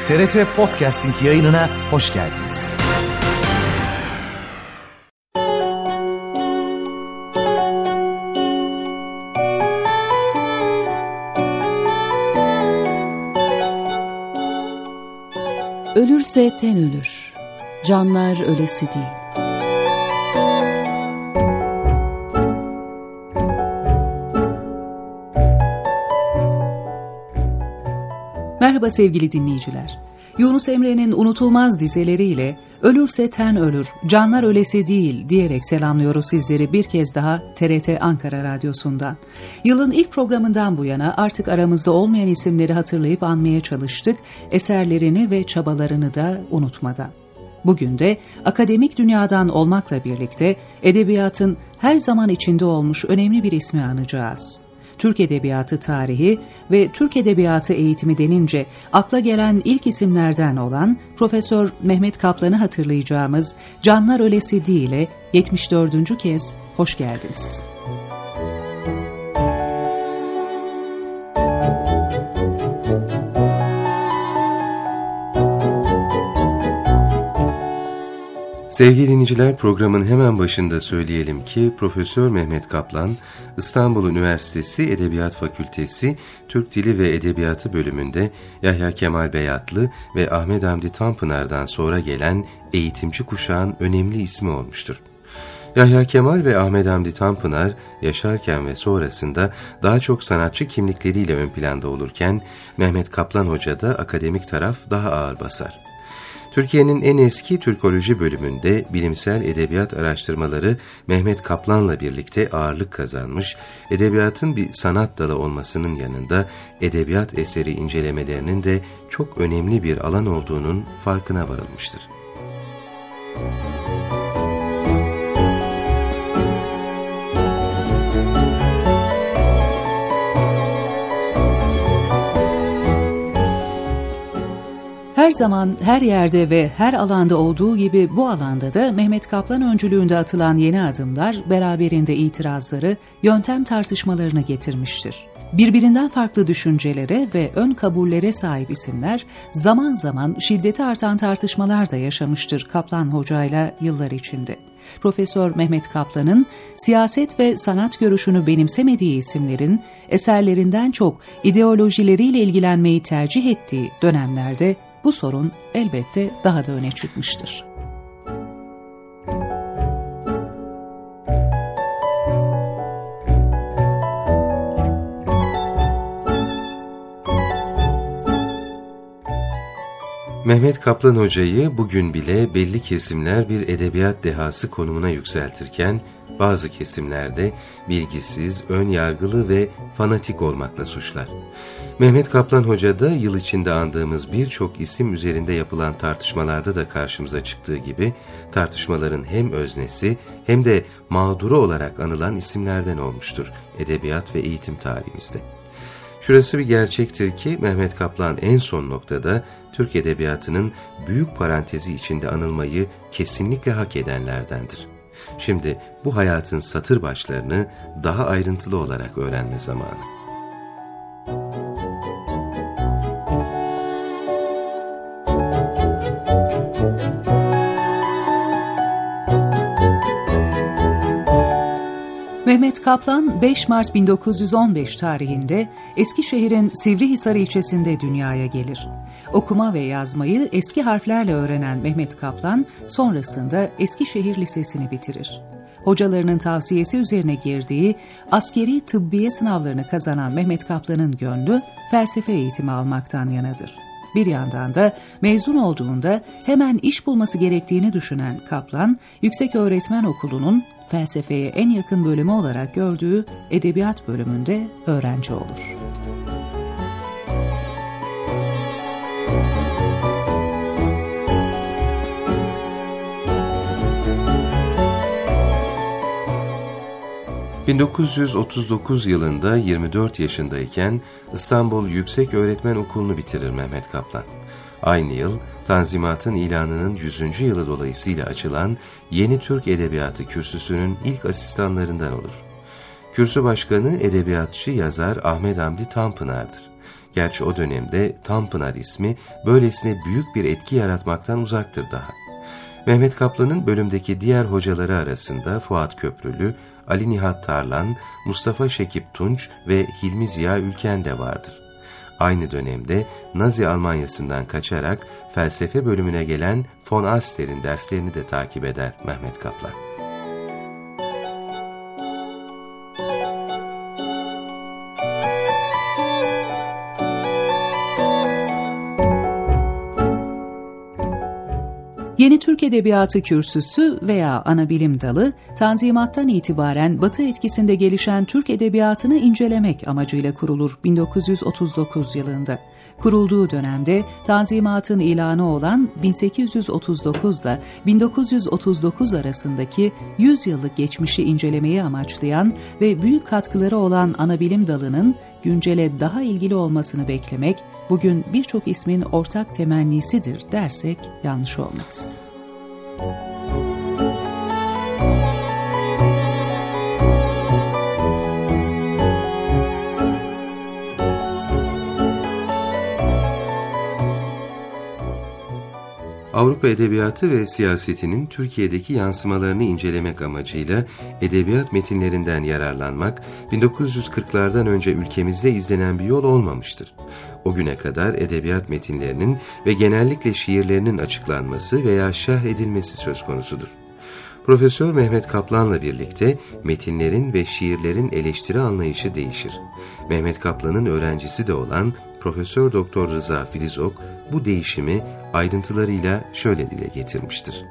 TRT Podcasting yayınına hoş geldiniz. Ölürse ten ölür, canlar ölesi değil. Merhaba sevgili dinleyiciler. Yunus Emre'nin unutulmaz dizeleriyle "Ölürse ten ölür, canlar ölesi değil" diyerek selamlıyoruz sizleri bir kez daha TRT Ankara Radyosu'ndan. Yılın ilk programından bu yana artık aramızda olmayan isimleri hatırlayıp anmaya çalıştık, eserlerini ve çabalarını da unutmadan. Bugün de akademik dünyadan olmakla birlikte edebiyatın her zaman içinde olmuş önemli bir ismi anacağız. Türk Edebiyatı tarihi ve Türk Edebiyatı eğitimi denince akla gelen ilk isimlerden olan Profesör Mehmet Kaplan'ı hatırlayacağımız Canlar Ölesi Değil'e 74. kez hoş geldiniz. Sevgili dinleyiciler, programın hemen başında söyleyelim ki Profesör Mehmet Kaplan, İstanbul Üniversitesi Edebiyat Fakültesi Türk Dili ve Edebiyatı bölümünde Yahya Kemal Beyatlı ve Ahmet Hamdi Tanpınar'dan sonra gelen eğitimci kuşağın önemli ismi olmuştur. Yahya Kemal ve Ahmet Hamdi Tanpınar yaşarken ve sonrasında daha çok sanatçı kimlikleriyle ön planda olurken Mehmet Kaplan Hoca da akademik taraf daha ağır basar. Türkiye'nin en eski Türkoloji bölümünde bilimsel edebiyat araştırmaları Mehmet Kaplan'la birlikte ağırlık kazanmış, edebiyatın bir sanat dalı olmasının yanında edebiyat eseri incelemelerinin de çok önemli bir alan olduğunun farkına varılmıştır. Her zaman, her yerde ve her alanda olduğu gibi bu alanda da Mehmet Kaplan öncülüğünde atılan yeni adımlar beraberinde itirazları, yöntem tartışmalarını getirmiştir. Birbirinden farklı düşüncelere ve ön kabullere sahip isimler zaman zaman şiddeti artan tartışmalar da yaşamıştır Kaplan Hoca'yla yıllar içinde. Profesör Mehmet Kaplan'ın siyaset ve sanat görüşünü benimsemediği isimlerin eserlerinden çok ideolojileriyle ilgilenmeyi tercih ettiği dönemlerde bu sorun elbette daha da öne çıkmıştır. Mehmet Kaplan Hoca'yı bugün bile belli kesimler bir edebiyat dehası konumuna yükseltirken, bazı kesimlerde bilgisiz, ön yargılı ve fanatik olmakla suçlar. Mehmet Kaplan Hoca da yıl içinde andığımız birçok isim üzerinde yapılan tartışmalarda da karşımıza çıktığı gibi tartışmaların hem öznesi hem de mağduru olarak anılan isimlerden olmuştur edebiyat ve eğitim tarihimizde. Şurası bir gerçektir ki Mehmet Kaplan en son noktada Türk Edebiyatı'nın büyük parantezi içinde anılmayı kesinlikle hak edenlerdendir. Şimdi bu hayatın satır başlarını daha ayrıntılı olarak öğrenme zamanı. Mehmet Kaplan 5 Mart 1915 tarihinde Eskişehir'in Sivrihisar ilçesinde dünyaya gelir. Okuma ve yazmayı eski harflerle öğrenen Mehmet Kaplan sonrasında Eskişehir Lisesi'ni bitirir. Hocalarının tavsiyesi üzerine girdiği askeri tıbbiye sınavlarını kazanan Mehmet Kaplan'ın gönlü felsefe eğitimi almaktan yanadır. Bir yandan da mezun olduğunda hemen iş bulması gerektiğini düşünen Kaplan, Yükseköğretmen Okulu'nun felsefeye en yakın bölümü olarak gördüğü edebiyat bölümünde öğrenci olur. ...1939 yılında 24 yaşındayken İstanbul Yükseköğretmen Okulu'nu bitirir Mehmet Kaplan. Aynı yıl Tanzimat'ın ilanının 100. yılı dolayısıyla açılan Yeni Türk Edebiyatı Kürsüsü'nün ilk asistanlarından olur. Kürsü başkanı edebiyatçı yazar Ahmet Hamdi Tanpınar'dır. Gerçi o dönemde Tanpınar ismi böylesine büyük bir etki yaratmaktan uzaktır daha. Mehmet Kaplan'ın bölümdeki diğer hocaları arasında Fuat Köprülü, Ali Nihat Tarlan, Mustafa Şekip Tunç ve Hilmi Ziya Ülken de vardır. Aynı dönemde Nazi Almanyası'ndan kaçarak felsefe bölümüne gelen von Aster'in derslerini de takip eder Mehmet Kaplan. Yeni Türk Edebiyatı Kürsüsü veya Anabilim Dalı, Tanzimat'tan itibaren Batı etkisinde gelişen Türk Edebiyatını incelemek amacıyla kurulur 1939 yılında. Kurulduğu dönemde Tanzimat'ın ilanı olan 1839 ile 1939 arasındaki 100 yıllık geçmişi incelemeyi amaçlayan ve büyük katkıları olan Anabilim Dalı'nın güncele daha ilgili olmasını beklemek, bugün birçok ismin ortak temennisidir dersek yanlış olmaz. Avrupa edebiyatı ve siyasetinin Türkiye'deki yansımalarını incelemek amacıyla edebiyat metinlerinden yararlanmak, 1940'lardan önce ülkemizde izlenen bir yol olmamıştır. O güne kadar edebiyat metinlerinin ve genellikle şiirlerinin açıklanması veya şerh edilmesi söz konusudur. Profesör Mehmet Kaplan'la birlikte metinlerin ve şiirlerin eleştiri anlayışı değişir. Mehmet Kaplan'ın öğrencisi de olan Profesör Doktor Rıza Filizok bu değişimi ayrıntılarıyla şöyle dile getirmiştir.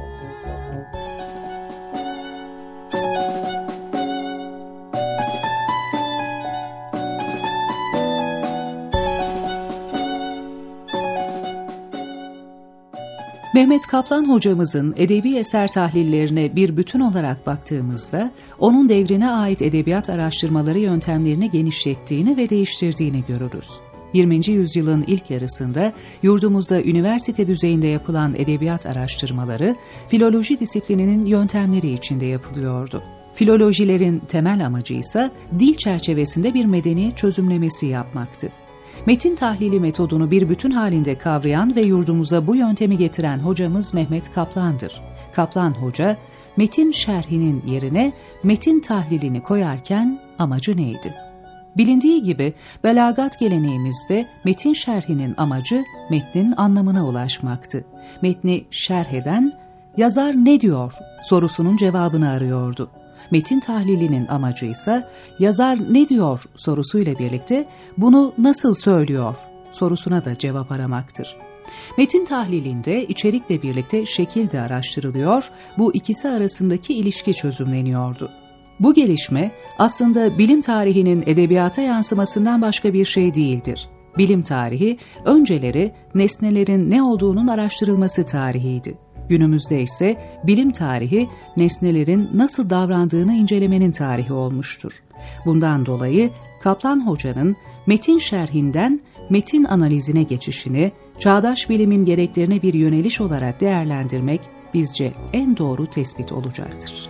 Mehmet Kaplan hocamızın edebi eser tahlillerine bir bütün olarak baktığımızda, onun devrine ait edebiyat araştırmaları yöntemlerini genişlettiğini ve değiştirdiğini görürüz. 20. yüzyılın ilk yarısında yurdumuzda üniversite düzeyinde yapılan edebiyat araştırmaları, filoloji disiplininin yöntemleri içinde yapılıyordu. Filolojilerin temel amacı ise dil çerçevesinde bir medeniyet çözümlemesi yapmaktı. Metin tahlili metodunu bir bütün halinde kavrayan ve yurdumuza bu yöntemi getiren hocamız Mehmet Kaplan'dır. Kaplan Hoca, metin şerhinin yerine metin tahlilini koyarken amacı neydi? Bilindiği gibi belagat geleneğimizde metin şerhinin amacı metnin anlamına ulaşmaktı. Metni şerh eden, yazar ne diyor sorusunun cevabını arıyordu. Metin tahlilinin amacı ise yazar ne diyor sorusuyla birlikte bunu nasıl söylüyor sorusuna da cevap aramaktır. Metin tahlilinde içerikle birlikte şekil de araştırılıyor, bu ikisi arasındaki ilişki çözümleniyordu. Bu gelişme aslında bilim tarihinin edebiyata yansımasından başka bir şey değildir. Bilim tarihi önceleri nesnelerin ne olduğunun araştırılması tarihiydi. Günümüzde ise bilim tarihi nesnelerin nasıl davrandığını incelemenin tarihi olmuştur. Bundan dolayı Kaplan Hoca'nın metin şerhinden metin analizine geçişini çağdaş bilimin gereklerine bir yöneliş olarak değerlendirmek bizce en doğru tespit olacaktır.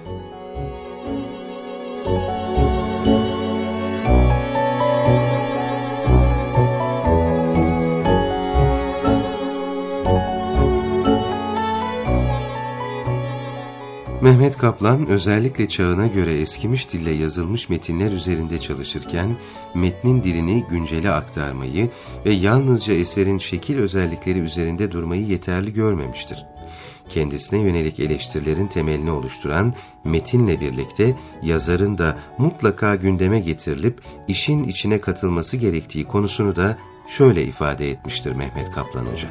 Mehmet Kaplan özellikle çağına göre eskimiş dille yazılmış metinler üzerinde çalışırken metnin dilini güncele aktarmayı ve yalnızca eserin şekil özellikleri üzerinde durmayı yeterli görmemiştir. Kendisine yönelik eleştirilerin temelini oluşturan metinle birlikte yazarın da mutlaka gündeme getirilip işin içine katılması gerektiği konusunu da şöyle ifade etmiştir Mehmet Kaplan Hoca.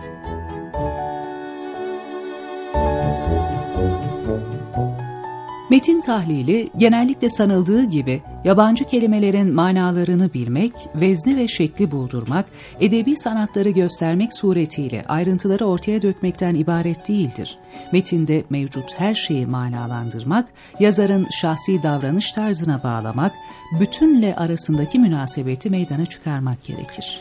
Metin tahlili genellikle sanıldığı gibi yabancı kelimelerin manalarını bilmek, vezni ve şekli buldurmak, edebi sanatları göstermek suretiyle ayrıntıları ortaya dökmekten ibaret değildir. Metinde mevcut her şeyi manalandırmak, yazarın şahsi davranış tarzına bağlamak, bütünle arasındaki münasebeti meydana çıkarmak gerekir.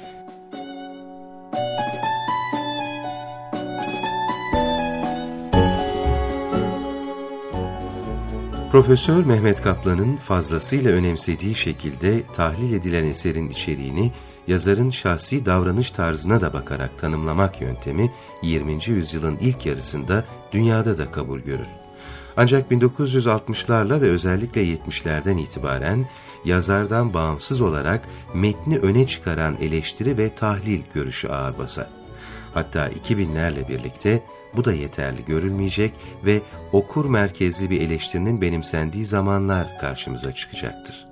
Profesör Mehmet Kaplan'ın fazlasıyla önemsediği şekilde tahlil edilen eserin içeriğini yazarın şahsi davranış tarzına da bakarak tanımlamak yöntemi 20. yüzyılın ilk yarısında dünyada da kabul görür. Ancak 1960'larla ve özellikle 70'lerden itibaren yazardan bağımsız olarak metni öne çıkaran eleştiri ve tahlil görüşü ağır basar. Hatta 2000'lerle birlikte bu da yeterli görülmeyecek ve okur merkezli bir eleştirinin benimsendiği zamanlar karşımıza çıkacaktır.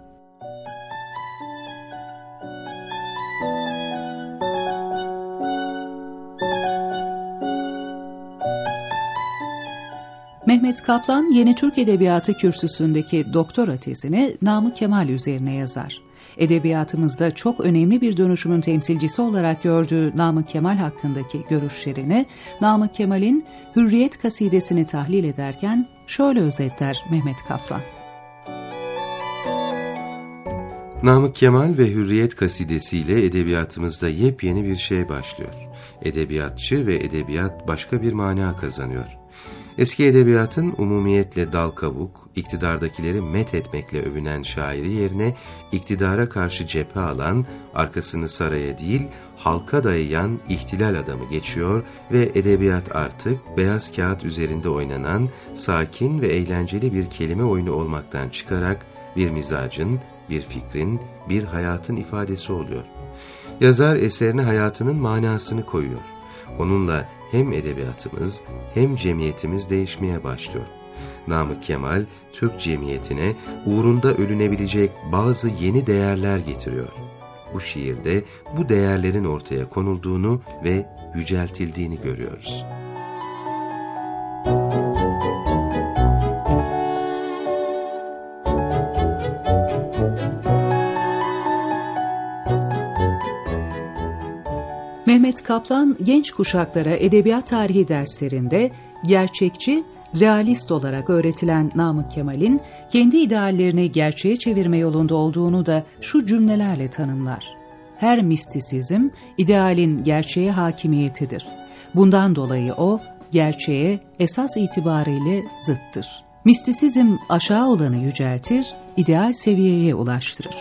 Mehmet Kaplan, Yeni Türk Edebiyatı kürsüsündeki doktora tezini Namık Kemal üzerine yazar. Edebiyatımızda çok önemli bir dönüşümün temsilcisi olarak gördüğü Namık Kemal hakkındaki görüşlerini, Namık Kemal'in Hürriyet kasidesini tahlil ederken şöyle özetler Mehmet Kaplan. Namık Kemal ve Hürriyet kasidesiyle edebiyatımızda yepyeni bir şey başlıyor. Edebiyatçı ve edebiyat başka bir mana kazanıyor. Eski edebiyatın umumiyetle dal kabuk, iktidardakileri met etmekle övünen şairi yerine iktidara karşı cephe alan, arkasını saraya değil halka dayayan ihtilal adamı geçiyor ve edebiyat artık beyaz kağıt üzerinde oynanan sakin ve eğlenceli bir kelime oyunu olmaktan çıkarak bir mizacın, bir fikrin, bir hayatın ifadesi oluyor. Yazar eserine hayatının manasını koyuyor. Onunla hem edebiyatımız hem cemiyetimiz değişmeye başlıyor. Namık Kemal, Türk cemiyetine uğrunda ölünebilecek bazı yeni değerler getiriyor. Bu şiirde bu değerlerin ortaya konulduğunu ve yüceltildiğini görüyoruz. Mehmet Kaplan, genç kuşaklara edebiyat tarihi derslerinde gerçekçi, realist olarak öğretilen Namık Kemal'in kendi ideallerini gerçeğe çevirme yolunda olduğunu da şu cümlelerle tanımlar. Her mistisizm, idealin gerçeğe hakimiyetidir. Bundan dolayı o, gerçeğe esas itibariyle zıttır. Mistisizm aşağı olanı yüceltir, ideal seviyeye ulaştırır.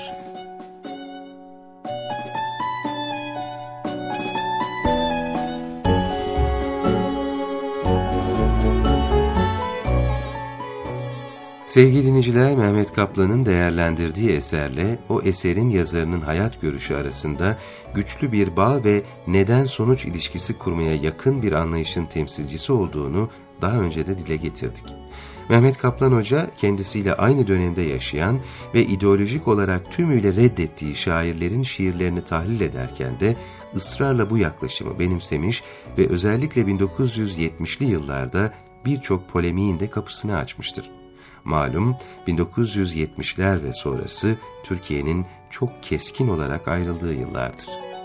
Sevgili dinleyiciler, Mehmet Kaplan'ın değerlendirdiği eserle o eserin yazarının hayat görüşü arasında güçlü bir bağ ve neden-sonuç ilişkisi kurmaya yakın bir anlayışın temsilcisi olduğunu daha önce de dile getirdik. Mehmet Kaplan Hoca kendisiyle aynı dönemde yaşayan ve ideolojik olarak tümüyle reddettiği şairlerin şiirlerini tahlil ederken de ısrarla bu yaklaşımı benimsemiş ve özellikle 1970'li yıllarda birçok polemiğin de kapısını açmıştır. Malum 1970'ler ve sonrası Türkiye'nin çok keskin olarak ayrıldığı yıllardır.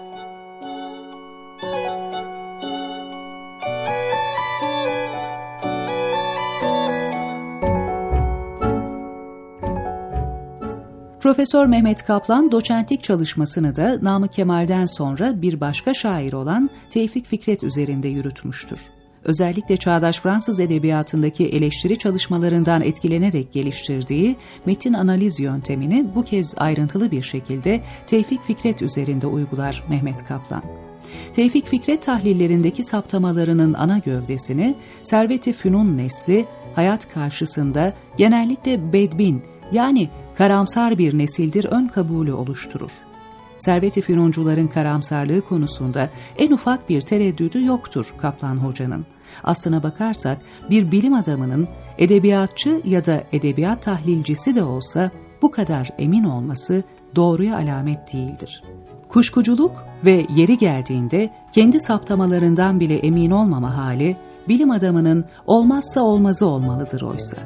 Profesör Mehmet Kaplan, doçentlik çalışmasını da Namık Kemal'den sonra bir başka şair olan Tevfik Fikret üzerinde yürütmüştür. Özellikle çağdaş Fransız edebiyatındaki eleştiri çalışmalarından etkilenerek geliştirdiği metin analiz yöntemini bu kez ayrıntılı bir şekilde Tevfik Fikret üzerinde uygular Mehmet Kaplan. Tevfik Fikret tahlillerindeki saptamalarının ana gövdesini Servet-i Fünun nesli hayat karşısında genellikle bedbin yani karamsar bir nesildir ön kabulü oluşturur. Servet-i Fünuncuların karamsarlığı konusunda en ufak bir tereddüdü yoktur Kaplan Hoca'nın. Aslına bakarsak bir bilim adamının edebiyatçı ya da edebiyat tahlilcisi de olsa bu kadar emin olması doğruya alamet değildir. Kuşkuculuk ve yeri geldiğinde kendi saptamalarından bile emin olmama hali bilim adamının olmazsa olmazı olmalıdır oysa.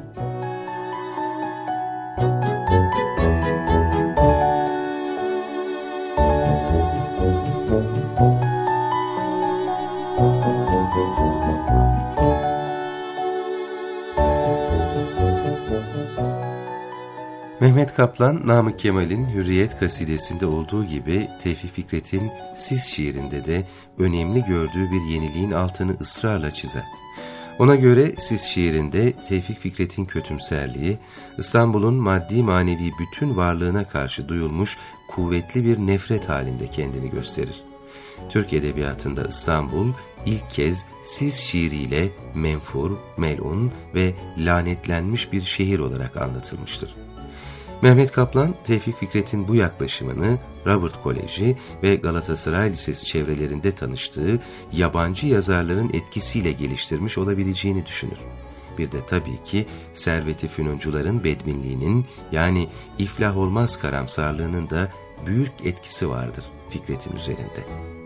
Mehmet Kaplan, Namık Kemal'in Hürriyet kasidesinde olduğu gibi Tevfik Fikret'in Sis şiirinde de önemli gördüğü bir yeniliğin altını ısrarla çizer. Ona göre Sis şiirinde Tevfik Fikret'in kötümserliği, İstanbul'un maddi manevi bütün varlığına karşı duyulmuş kuvvetli bir nefret halinde kendini gösterir. Türk edebiyatında İstanbul ilk kez Sis şiiriyle menfur, melun ve lanetlenmiş bir şehir olarak anlatılmıştır. Mehmet Kaplan, Tevfik Fikret'in bu yaklaşımını Robert Koleji ve Galatasaray Lisesi çevrelerinde tanıştığı yabancı yazarların etkisiyle geliştirmiş olabileceğini düşünür. Bir de tabii ki servet-i fünuncuların bedbinliğinin, yani iflah olmaz karamsarlığının da büyük etkisi vardır Fikret'in üzerinde.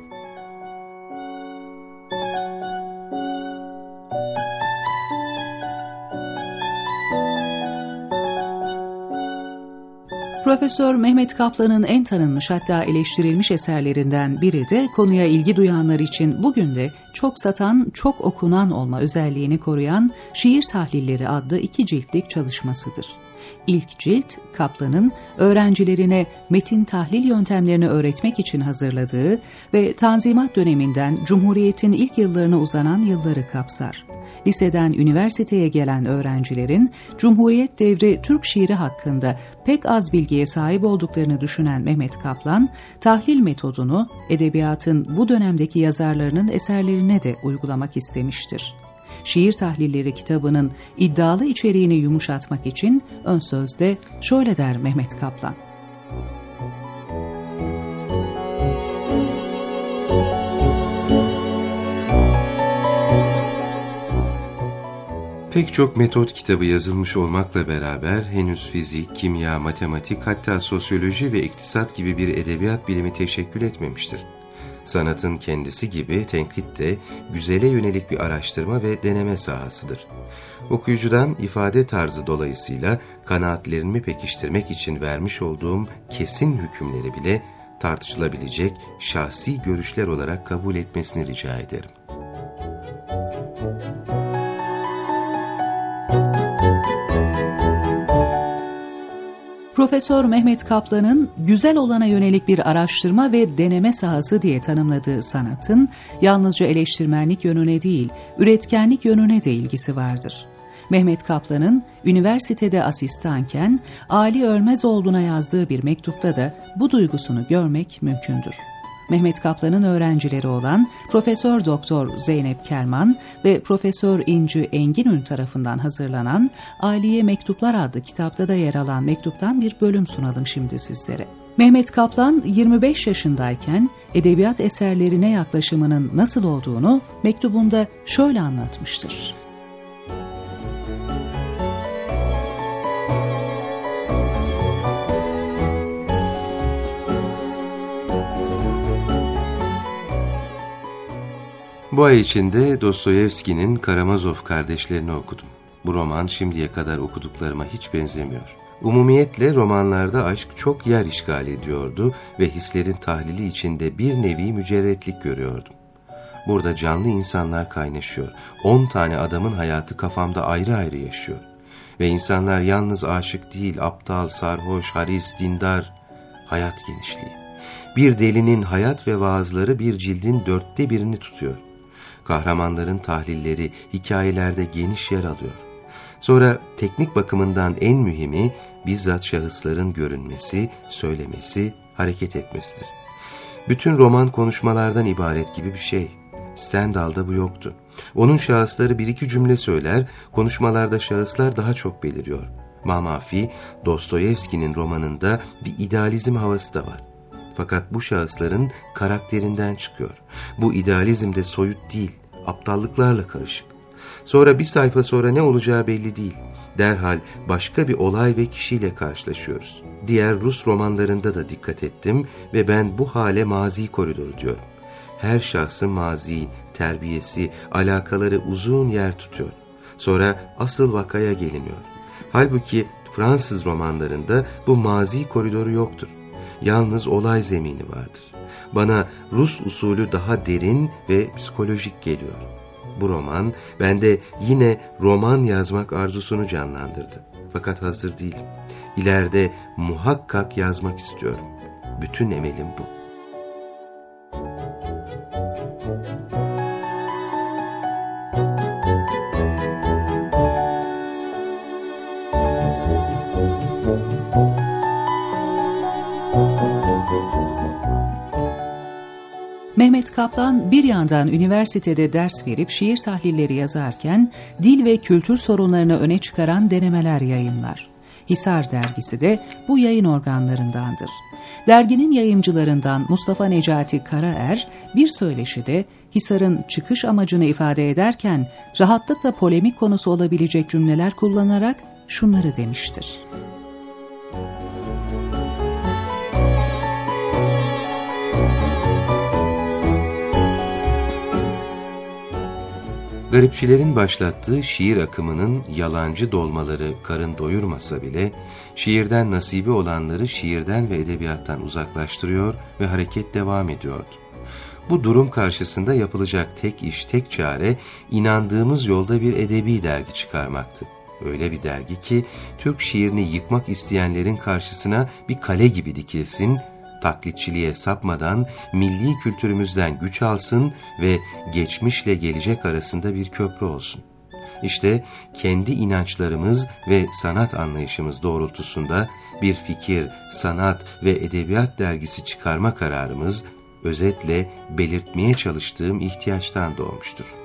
Profesör Mehmet Kaplan'ın en tanınmış hatta eleştirilmiş eserlerinden biri de konuya ilgi duyanlar için bugün de çok satan, çok okunan olma özelliğini koruyan Şiir Tahlilleri adlı 2 ciltlik çalışmasıdır. İlk cilt, Kaplan'ın öğrencilerine metin tahlil yöntemlerini öğretmek için hazırladığı ve Tanzimat döneminden Cumhuriyet'in ilk yıllarına uzanan yılları kapsar. Liseden üniversiteye gelen öğrencilerin Cumhuriyet devri Türk şiiri hakkında pek az bilgiye sahip olduklarını düşünen Mehmet Kaplan, tahlil metodunu edebiyatın bu dönemdeki yazarlarının eserlerine de uygulamak istemiştir. Şiir Tahlilleri kitabının iddialı içeriğini yumuşatmak için ön sözde şöyle der Mehmet Kaplan. Pek çok metot kitabı yazılmış olmakla beraber henüz fizik, kimya, matematik, hatta sosyoloji ve iktisat gibi bir edebiyat bilimi teşekkül etmemiştir. Sanatın kendisi gibi tenkit de güzele yönelik bir araştırma ve deneme sahasıdır. Okuyucudan ifade tarzı dolayısıyla kanaatlerimi pekiştirmek için vermiş olduğum kesin hükümleri bile tartışılabilecek şahsi görüşler olarak kabul etmesini rica ederim. Profesör Mehmet Kaplan'ın güzel olana yönelik bir araştırma ve deneme sahası diye tanımladığı sanatın yalnızca eleştirmenlik yönüne değil, üretkenlik yönüne de ilgisi vardır. Mehmet Kaplan'ın üniversitede asistanken Ali Ölmezoğlu'na yazdığı bir mektupta da bu duygusunu görmek mümkündür. Mehmet Kaplan'ın öğrencileri olan Profesör Doktor Zeynep Kerman ve Profesör İnci Enginün tarafından hazırlanan Ali'ye Mektuplar adlı kitapta da yer alan mektuptan bir bölüm sunalım şimdi sizlere. Mehmet Kaplan 25 yaşındayken edebiyat eserlerine yaklaşımının nasıl olduğunu mektubunda şöyle anlatmıştır. Bu ay içinde Dostoyevski'nin Karamazov Kardeşlerini okudum. Bu roman şimdiye kadar okuduklarıma hiç benzemiyor. Umumiyetle romanlarda aşk çok yer işgal ediyordu ve hislerin tahlili içinde bir nevi mücerretlik görüyordum. Burada canlı insanlar kaynaşıyor. 10 tane adamın hayatı kafamda ayrı ayrı yaşıyor. Ve insanlar yalnız aşık değil, aptal, sarhoş, haris, dindar, hayat genişliği. Bir delinin hayat ve vaazları bir cildin 1/4'ünü tutuyor. Kahramanların tahlilleri hikayelerde geniş yer alıyor. Sonra teknik bakımından en mühimi bizzat şahısların görünmesi, söylemesi, hareket etmesidir. Bütün roman konuşmalardan ibaret gibi bir şey. Stendhal'da bu yoktu. Onun şahısları 1-2 cümle söyler, konuşmalarda şahıslar daha çok beliriyor. Mamafi, Dostoyevski'nin romanında bir idealizm havası da var. Fakat bu şahısların karakterinden çıkıyor. Bu idealizm de soyut değil, aptallıklarla karışık. Sonra bir sayfa sonra ne olacağı belli değil. Derhal başka bir olay ve kişiyle karşılaşıyoruz. Diğer Rus romanlarında da dikkat ettim ve ben bu hale mazi koridoru diyorum. Her şahsın mazi, terbiyesi, alakaları uzun yer tutuyor. Sonra asıl vakaya geliniyor. Halbuki Fransız romanlarında bu mazi koridoru yoktur. Yalnız olay zemini vardır. Bana Rus usulü daha derin ve psikolojik geliyor. Bu roman bende yine roman yazmak arzusunu canlandırdı. Fakat hazır değilim. İleride muhakkak yazmak istiyorum. Bütün emelim bu. Mehmet Kaplan bir yandan üniversitede ders verip şiir tahlilleri yazarken dil ve kültür sorunlarını öne çıkaran denemeler yayınlar. Hisar dergisi de bu yayın organlarındandır. Derginin yayımcılarından Mustafa Necati Karaer bir söyleşide Hisar'ın çıkış amacını ifade ederken rahatlıkla polemik konusu olabilecek cümleler kullanarak şunları demiştir. Garipçilerin başlattığı şiir akımının yalancı dolmaları karın doyurmasa bile, şiirden nasibi olanları şiirden ve edebiyattan uzaklaştırıyor ve hareket devam ediyordu. Bu durum karşısında yapılacak tek iş, tek çare, inandığımız yolda bir edebi dergi çıkarmaktı. Öyle bir dergi ki, Türk şiirini yıkmak isteyenlerin karşısına bir kale gibi dikilsin, taklitçiliğe sapmadan milli kültürümüzden güç alsın ve geçmişle gelecek arasında bir köprü olsun. İşte kendi inançlarımız ve sanat anlayışımız doğrultusunda bir fikir, sanat ve edebiyat dergisi çıkarma kararımız, özetle belirtmeye çalıştığım ihtiyaçtan doğmuştur.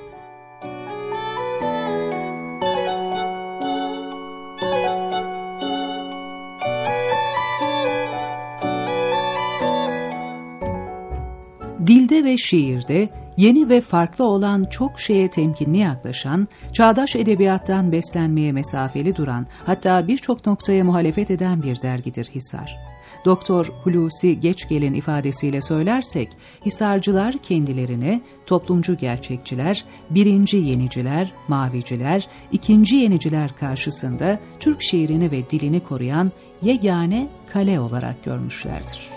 Dilde ve şiirde yeni ve farklı olan çok şeye temkinli yaklaşan, çağdaş edebiyattan beslenmeye mesafeli duran, hatta birçok noktaya muhalefet eden bir dergidir Hisar. Doktor Hulusi Geçgel'in ifadesiyle söylersek, Hisarcılar kendilerine toplumcu gerçekçiler, birinci yeniciler, maviciler, ikinci yeniciler karşısında Türk şiirini ve dilini koruyan yegane kale olarak görmüşlerdir.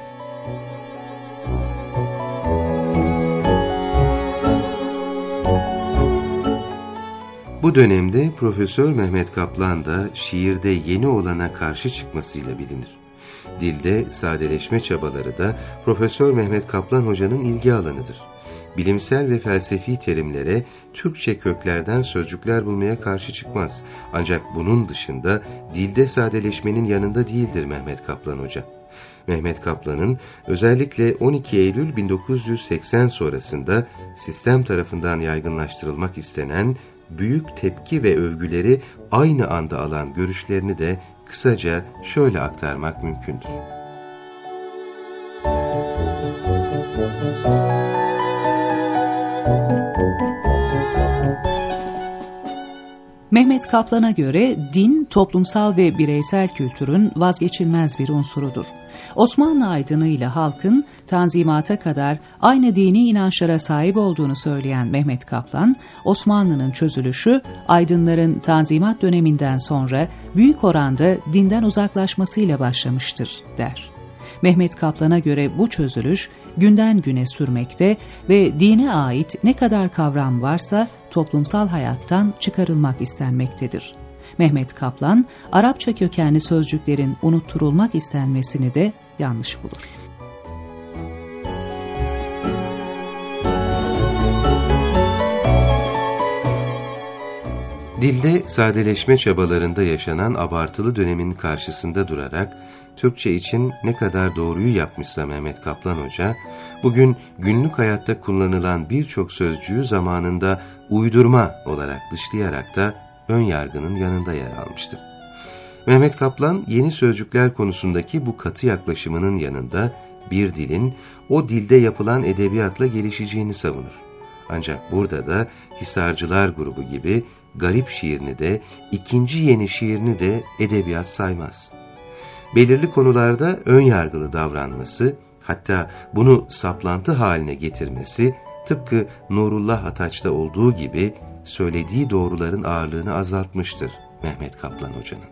Bu dönemde Profesör Mehmet Kaplan da şiirde yeni olana karşı çıkmasıyla bilinir. Dilde sadeleşme çabaları da Profesör Mehmet Kaplan Hoca'nın ilgi alanıdır. Bilimsel ve felsefi terimlere Türkçe köklerden sözcükler bulmaya karşı çıkmaz. Ancak bunun dışında dilde sadeleşmenin yanında değildir Mehmet Kaplan Hoca. Mehmet Kaplan'ın özellikle 12 Eylül 1980 sonrasında sistem tarafından yaygınlaştırılmak istenen büyük tepki ve övgüleri aynı anda alan görüşlerini de kısaca şöyle aktarmak mümkündür. Mehmet Kaplan'a göre din, toplumsal ve bireysel kültürün vazgeçilmez bir unsurudur. Osmanlı aydınıyla halkın Tanzimat'a kadar aynı dini inançlara sahip olduğunu söyleyen Mehmet Kaplan, Osmanlı'nın çözülüşü aydınların Tanzimat döneminden sonra büyük oranda dinden uzaklaşmasıyla başlamıştır der. Mehmet Kaplan'a göre bu çözülüş günden güne sürmekte ve dine ait ne kadar kavram varsa toplumsal hayattan çıkarılmak istenmektedir. Mehmet Kaplan, Arapça kökenli sözcüklerin unutturulmak istenmesini de yanlış bulur. Dilde sadeleşme çabalarında yaşanan abartılı dönemin karşısında durarak, Türkçe için ne kadar doğruyu yapmışsa Mehmet Kaplan Hoca, bugün günlük hayatta kullanılan birçok sözcüğü zamanında uydurma olarak dışlayarak da ön yargının yanında yer almıştır. Mehmet Kaplan, yeni sözcükler konusundaki bu katı yaklaşımının yanında bir dilin o dilde yapılan edebiyatla gelişeceğini savunur. Ancak burada da Hisarcılar grubu gibi garip şiirini de, ikinci yeni şiirini de edebiyat saymaz. Belirli konularda ön yargılı davranması, hatta bunu saplantı haline getirmesi, tıpkı Nurullah Ataç'ta olduğu gibi söylediği doğruların ağırlığını azaltmıştır Mehmet Kaplan Hoca'nın.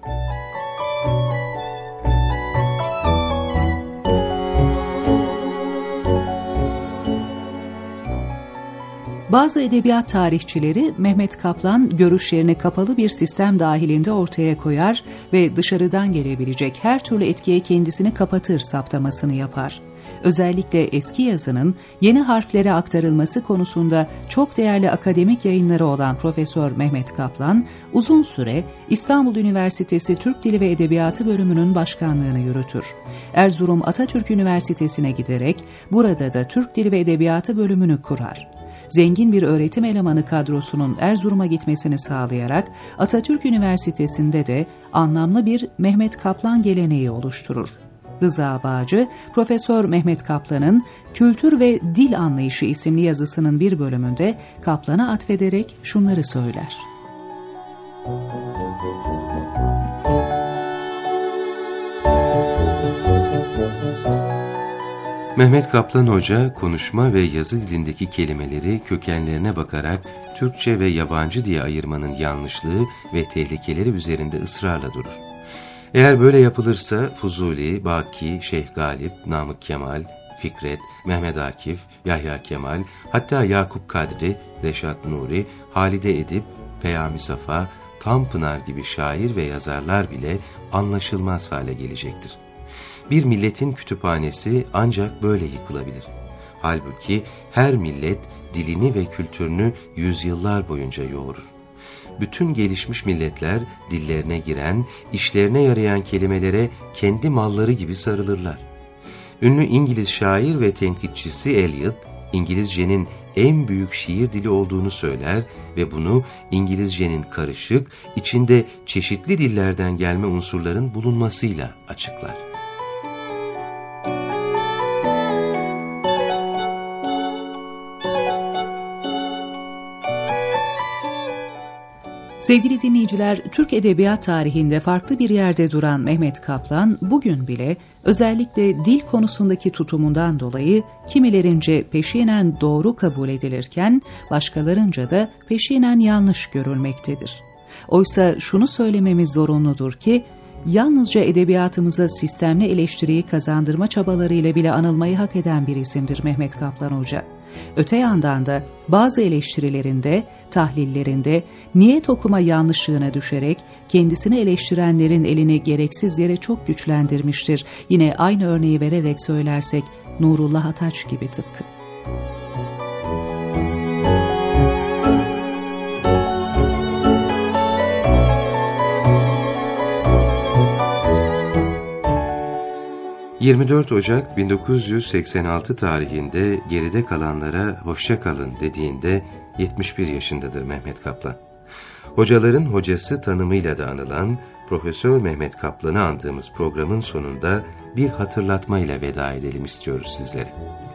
Bazı edebiyat tarihçileri Mehmet Kaplan görüşlerini kapalı bir sistem dahilinde ortaya koyar ve dışarıdan gelebilecek her türlü etkiye kendisini kapatır saptamasını yapar. özellikle eski yazının yeni harflere aktarılması konusunda çok değerli akademik yayınları olan Profesör Mehmet Kaplan, uzun süre İstanbul Üniversitesi Türk Dili ve Edebiyatı bölümünün başkanlığını yürütür. Erzurum Atatürk Üniversitesi'ne giderek burada da Türk Dili ve Edebiyatı bölümünü kurar. Zengin bir öğretim elemanı kadrosunun Erzurum'a gitmesini sağlayarak Atatürk Üniversitesi'nde de anlamlı bir Mehmet Kaplan geleneği oluşturur. Rıza Bağcı, Profesör Mehmet Kaplan'ın Kültür ve Dil Anlayışı isimli yazısının bir bölümünde Kaplan'a atfederek şunları söyler. Mehmet Kaplan Hoca, konuşma ve yazı dilindeki kelimeleri kökenlerine bakarak Türkçe ve yabancı diye ayırmanın yanlışlığı ve tehlikeleri üzerinde ısrarla durur. Eğer böyle yapılırsa Fuzuli, Baki, Şeyh Galip, Namık Kemal, Fikret, Mehmet Akif, Yahya Kemal, hatta Yakup Kadri, Reşat Nuri, Halide Edip, Peyami Safa, Tanpınar gibi şair ve yazarlar bile anlaşılmaz hale gelecektir. Bir milletin kütüphanesi ancak böyle yıkılabilir. Halbuki her millet dilini ve kültürünü yüzyıllar boyunca yoğurur. Bütün gelişmiş milletler dillerine giren, işlerine yarayan kelimelere kendi malları gibi sarılırlar. Ünlü İngiliz şair ve tenkitçisi Eliot, İngilizcenin en büyük şiir dili olduğunu söyler ve bunu İngilizcenin karışık, içinde çeşitli dillerden gelme unsurların bulunmasıyla açıklar. Sevgili dinleyiciler, Türk Edebiyat tarihinde farklı bir yerde duran Mehmet Kaplan, bugün bile özellikle dil konusundaki tutumundan dolayı kimilerince peşinen doğru kabul edilirken, başkalarınca da peşinen yanlış görülmektedir. Oysa şunu söylememiz zorunludur ki, yalnızca edebiyatımıza sistemli eleştiriyi kazandırma çabalarıyla bile anılmayı hak eden bir isimdir Mehmet Kaplan Hoca. Öte yandan da bazı eleştirilerinde, tahlillerinde niyet okuma yanlışlığına düşerek kendisini eleştirenlerin elini gereksiz yere çok güçlendirmiştir. Yine aynı örneği vererek söylersek Nurullah Ataç gibi tıpkı. ...24 Ocak 1986 tarihinde geride kalanlara hoşça kalın dediğinde 71 yaşındadır Mehmet Kaplan. Hocaların hocası tanımıyla da anılan Profesör Mehmet Kaplan'ı andığımız programın sonunda bir hatırlatmayla veda edelim istiyoruz sizlere.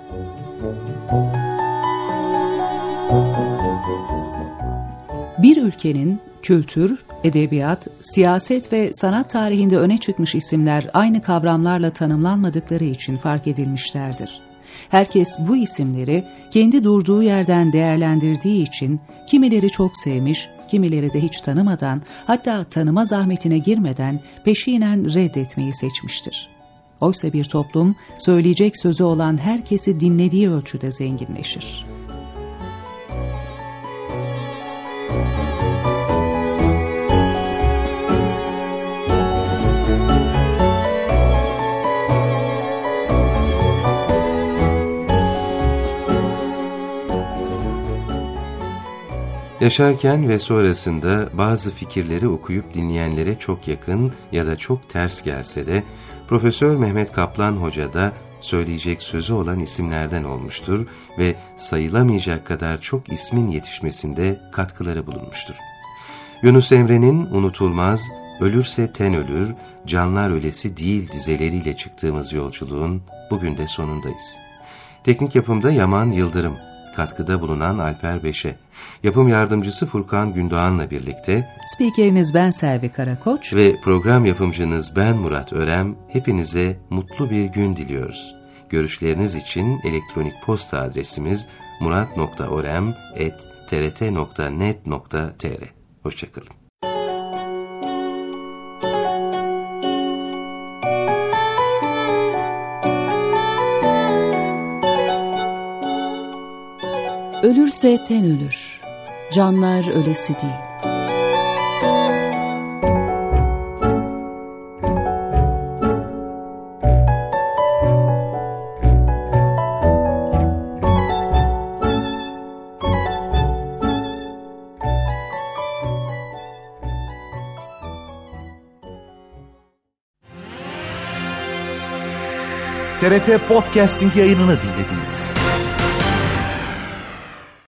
Bir ülkenin kültür, edebiyat, siyaset ve sanat tarihinde öne çıkmış isimler aynı kavramlarla tanımlanmadıkları için fark edilmişlerdir. Herkes bu isimleri kendi durduğu yerden değerlendirdiği için kimileri çok sevmiş, kimileri de hiç tanımadan, hatta tanıma zahmetine girmeden peşinen reddetmeyi seçmiştir. Oysa bir toplum söyleyecek sözü olan herkesi dinlediği ölçüde zenginleşir. Yaşarken ve sonrasında bazı fikirleri okuyup dinleyenlere çok yakın ya da çok ters gelse de Profesör Mehmet Kaplan Hoca da söyleyecek sözü olan isimlerden olmuştur ve sayılamayacak kadar çok ismin yetişmesinde katkıları bulunmuştur. Yunus Emre'nin unutulmaz, ölürse ten ölür, canlar ölesi değil dizeleriyle çıktığımız yolculuğun bugün de sonundayız. Teknik yapımda Yaman Yıldırım, katkıda bulunan Alper Beşe, yapım yardımcısı Furkan Gündoğan'la birlikte spikeriniz ben Selvi Karakoç ve program yapımcınız ben Murat Örem, hepinize mutlu bir gün diliyoruz. Görüşleriniz için elektronik posta adresimiz murat.orem@trt.net.tr. Hoşçakalın. Ölürse ten ölür, canlar ölesi değil. TRT Podcasting yayınını dinlediniz.